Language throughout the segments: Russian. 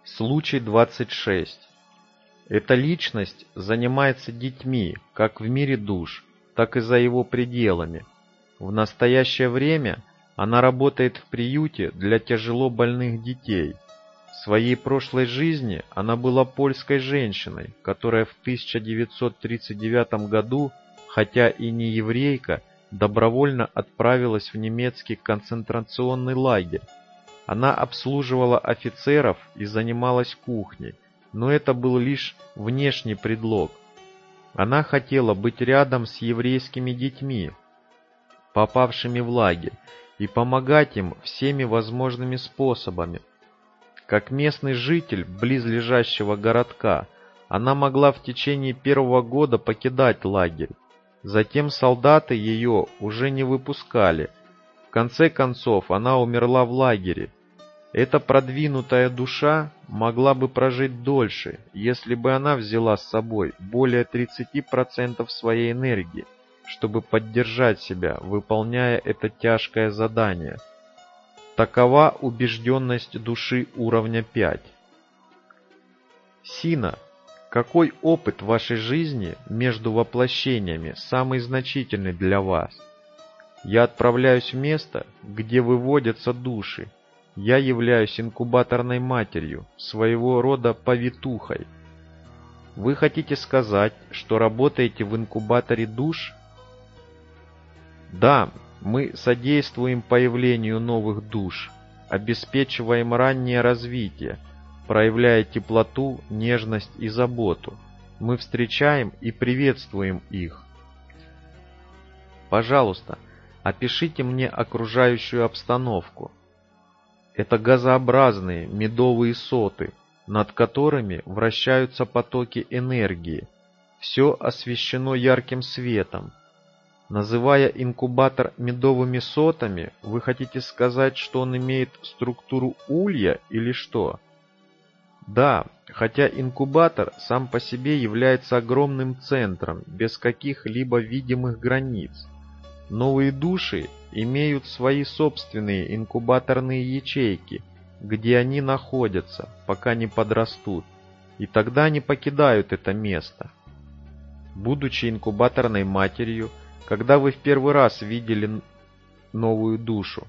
Случай 26. Эта личность занимается детьми, как в мире душ, так и за его пределами. В настоящее время она работает в приюте для тяжело больных детей. В своей прошлой жизни она была польской женщиной, которая в 1939 году, хотя и не еврейка, добровольно отправилась в немецкий концентрационный лагерь. Она обслуживала офицеров и занималась кухней, но это был лишь внешний предлог. Она хотела быть рядом с еврейскими детьми, попавшими в лагерь, и помогать им всеми возможными способами. Как местный житель близлежащего городка, она могла в течение первого года покидать лагерь. Затем солдаты ее уже не выпускали. В конце концов, она умерла в лагере. Эта продвинутая душа могла бы прожить дольше, если бы она взяла с собой более 30% своей энергии, чтобы поддержать себя, выполняя это тяжкое задание. Такова убежденность души уровня 5. Сина, какой опыт в вашей жизни между воплощениями самый значительный для вас? Я отправляюсь в место, где выводятся души. Я являюсь инкубаторной матерью, своего рода повитухой. Вы хотите сказать, что работаете в инкубаторе душ? Да, мы содействуем появлению новых душ, обеспечиваем раннее развитие, проявляя теплоту, нежность и заботу. Мы встречаем и приветствуем их. Пожалуйста, опишите мне окружающую обстановку. Это газообразные медовые соты, над которыми вращаются потоки энергии. Все освещено ярким светом. Называя инкубатор медовыми сотами, вы хотите сказать, что он имеет структуру улья или что? Да, хотя инкубатор сам по себе является огромным центром, без каких-либо видимых границ. Новые души имеют свои собственные инкубаторные ячейки, где они находятся, пока не подрастут, и тогда они покидают это место. Будучи инкубаторной матерью, когда вы в первый раз видели новую душу?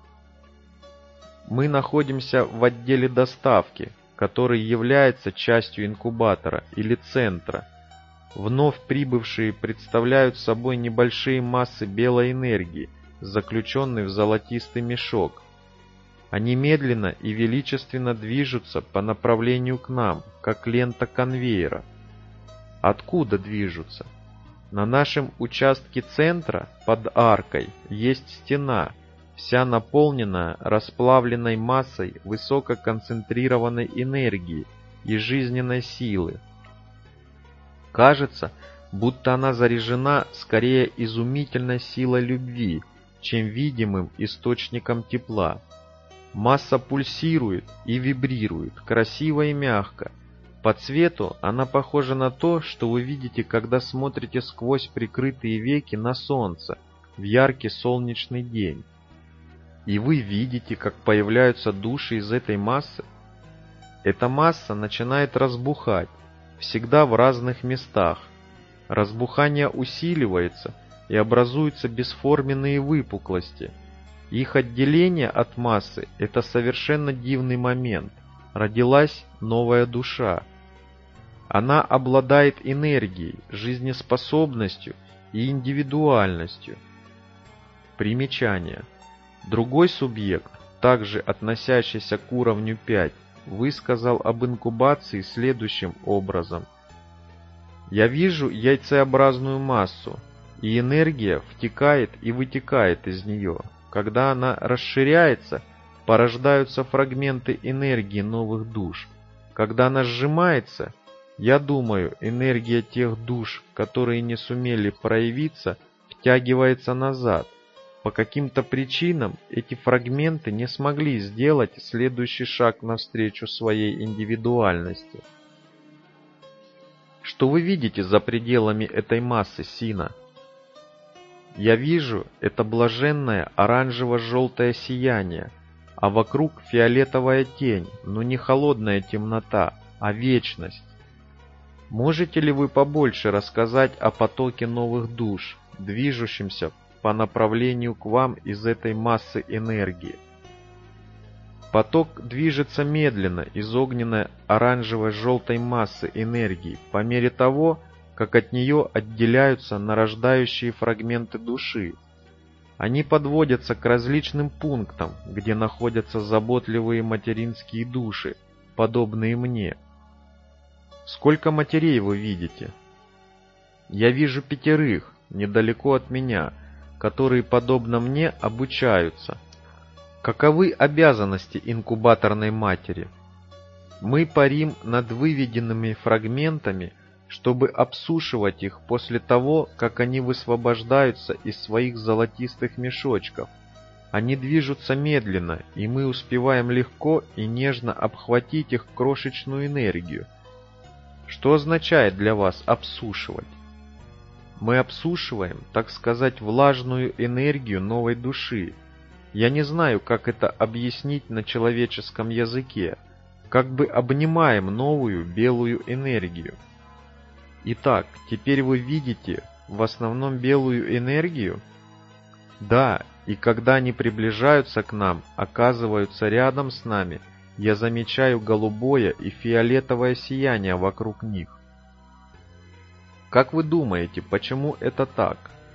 Мы находимся в отделе доставки, который является частью инкубатора или центра. Вновь прибывшие представляют собой небольшие массы белой энергии, заключенные в золотистый мешок. Они медленно и величественно движутся по направлению к нам, как лента конвейера. Откуда движутся? На нашем участке центра, под аркой, есть стена, вся наполненная расплавленной массой высококонцентрированной энергии и жизненной силы. Кажется, будто она заряжена скорее изумительной силой любви, чем видимым источником тепла. Масса пульсирует и вибрирует, красиво и мягко. По цвету она похожа на то, что вы видите, когда смотрите сквозь прикрытые веки на солнце в яркий солнечный день. И вы видите, как появляются души из этой массы. Эта масса начинает разбухать, всегда в разных местах. Разбухание усиливается и образуются бесформенные выпуклости. Их отделение от массы – это совершенно дивный момент. Родилась новая душа. Она обладает энергией, жизнеспособностью и индивидуальностью. Примечание. Другой субъект, также относящийся к уровню 5, высказал об инкубации следующим образом. Я вижу яйцеобразную массу, и энергия втекает и вытекает из нее. Когда она расширяется, порождаются фрагменты энергии новых душ. Когда она сжимается, я думаю, энергия тех душ, которые не сумели проявиться, втягивается назад. По каким-то причинам эти фрагменты не смогли сделать следующий шаг навстречу своей индивидуальности. Что вы видите за пределами этой массы, Сина? Я вижу это блаженное оранжево-желтое сияние. а вокруг фиолетовая тень, но не холодная темнота, а вечность. Можете ли вы побольше рассказать о потоке новых душ, движущемся по направлению к вам из этой массы энергии? Поток движется медленно из огненной оранжево-желтой массы энергии по мере того, как от нее отделяются нарождающие фрагменты души. Они подводятся к различным пунктам, где находятся заботливые материнские души, подобные мне. Сколько матерей вы видите? Я вижу 5, недалеко от меня, которые, подобно мне, обучаются. Каковы обязанности инкубаторной матери? Мы парим над выведенными фрагментами, чтобы обсушивать их после того, как они высвобождаются из своих золотистых мешочков. Они движутся медленно, и мы успеваем легко и нежно обхватить их крошечную энергию. Что означает для вас обсушивать? Мы обсушиваем, так сказать, влажную энергию новой души. Я не знаю, как это объяснить на человеческом языке, как бы обнимаем новую белую энергию. Итак, теперь вы видите в основном белую энергию? Да, и когда они приближаются к нам, оказываются рядом с нами, я замечаю голубое и фиолетовое сияние вокруг них. Как вы думаете, почему это так?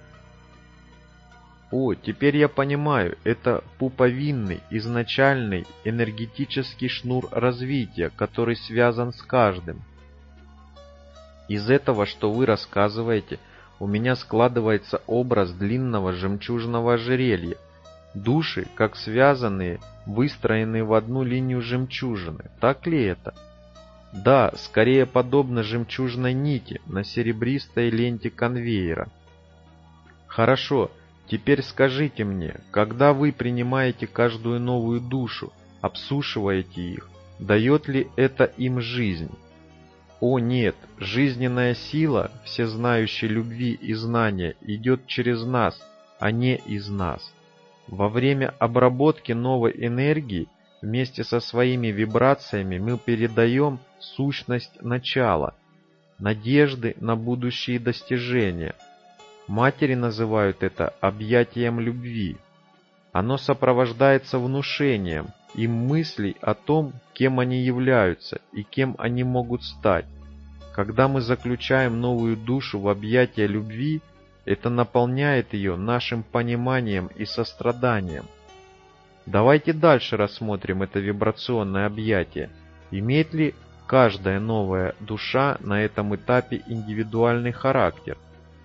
О, теперь я понимаю, это пуповинный, изначальный энергетический шнур развития, который связан с каждым. Из этого, что вы рассказываете, у меня складывается образ длинного жемчужного ожерелья. Души, как связанные, выстроенные в одну линию жемчужины. Так ли это? Да, скорее подобно жемчужной нити на серебристой ленте конвейера. Хорошо, теперь скажите мне, когда вы принимаете каждую новую душу, обсушиваете их, дает ли это им жизнь? О нет, жизненная сила, всезнающей любви и знания, идет через нас, а не из нас. Во время обработки новой энергии вместе со своими вибрациями мы передаем сущность начала, надежды на будущие достижения. Матери называют это объятием любви. Оно сопровождается внушением им мыслей о том, кем они являются и кем они могут стать. Когда мы заключаем новую душу в объятия любви, это наполняет ее нашим пониманием и состраданием. Давайте дальше рассмотрим это вибрационное объятие. Имеет ли каждая новая душа на этом этапе индивидуальный характер?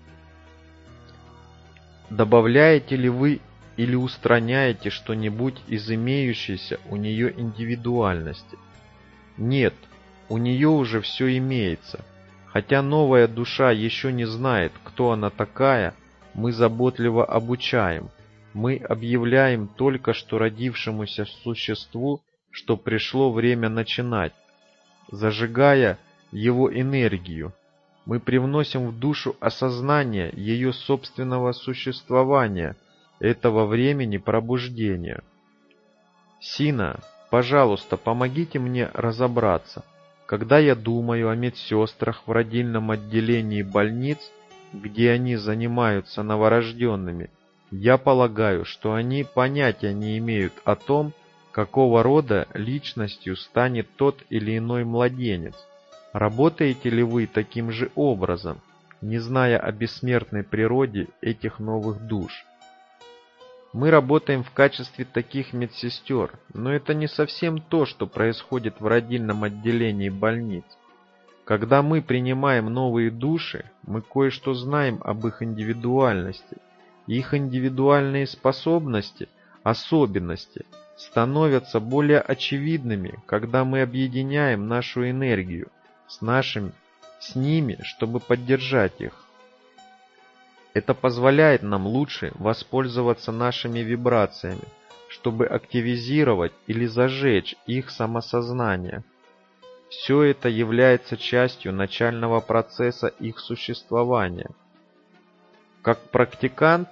Добавляете ли вы или устраняете что-нибудь из имеющейся у нее индивидуальности? Нет, у нее уже все имеется. Хотя новая душа еще не знает, кто она такая, мы заботливо обучаем. Мы объявляем только что родившемуся существу, что пришло время начинать, зажигая его энергию. Мы привносим в душу осознание ее собственного существования, этого времени пробуждения. Сина, пожалуйста, помогите мне разобраться. Когда я думаю о медсестрах в родильном отделении больниц, где они занимаются новорожденными, я полагаю, что они понятия не имеют о том, какого рода личностью станет тот или иной младенец. Работаете ли вы таким же образом, не зная о бессмертной природе этих новых душ? Мы работаем в качестве таких медсестер, но это не совсем то, что происходит в родильном отделении больниц. Когда мы принимаем новые души, мы кое-что знаем об их индивидуальности. Их индивидуальные способности, особенности становятся более очевидными, когда мы объединяем нашу энергию с ними, чтобы поддержать их. Это позволяет нам лучше воспользоваться нашими вибрациями, чтобы активизировать или зажечь их самосознание. Все это является частью начального процесса их существования. Как практикант,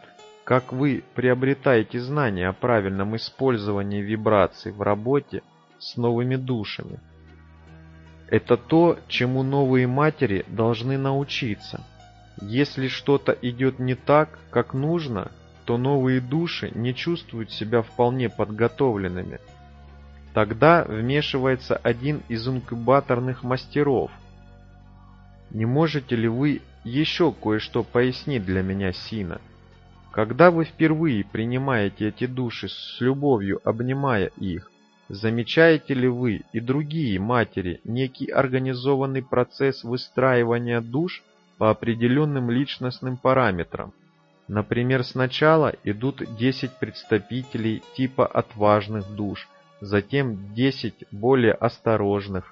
как вы приобретаете знания о правильном использовании вибраций в работе с новыми душами. Это то, чему новые матери должны научиться. Если что-то идет не так, как нужно, то новые души не чувствуют себя вполне подготовленными. Тогда вмешивается один из инкубаторных мастеров. Не можете ли вы еще кое-что пояснить для меня, Сина? Когда вы впервые принимаете эти души с любовью, обнимая их, замечаете ли вы и другие матери некий организованный процесс выстраивания душ по определенным личностным параметрам? Например, сначала идут 10 представителей типа отважных душ, затем 10 более осторожных.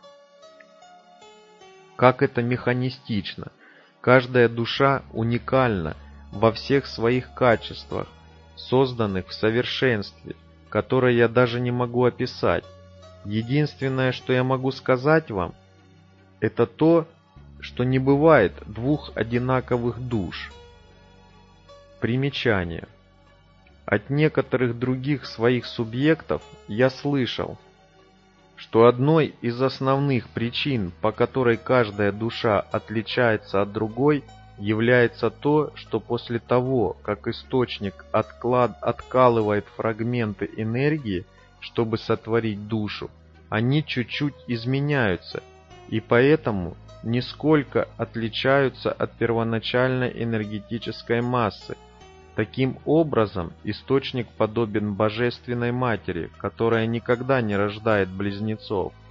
Как это механистично! Каждая душа уникальна во всех своих качествах, созданных в совершенстве, которое я даже не могу описать. Единственное, что я могу сказать вам, это то, что не бывает двух одинаковых душ. Примечание. От некоторых других своих субъектов я слышал, что одной из основных причин, по которой каждая душа отличается от другой, является то, что после того, как источник откалывает фрагменты энергии, чтобы сотворить душу, они чуть-чуть изменяются и поэтому нисколько отличаются от первоначальной энергетической массы. Таким образом, источник подобен Божественной Матери, которая никогда не рождает близнецов.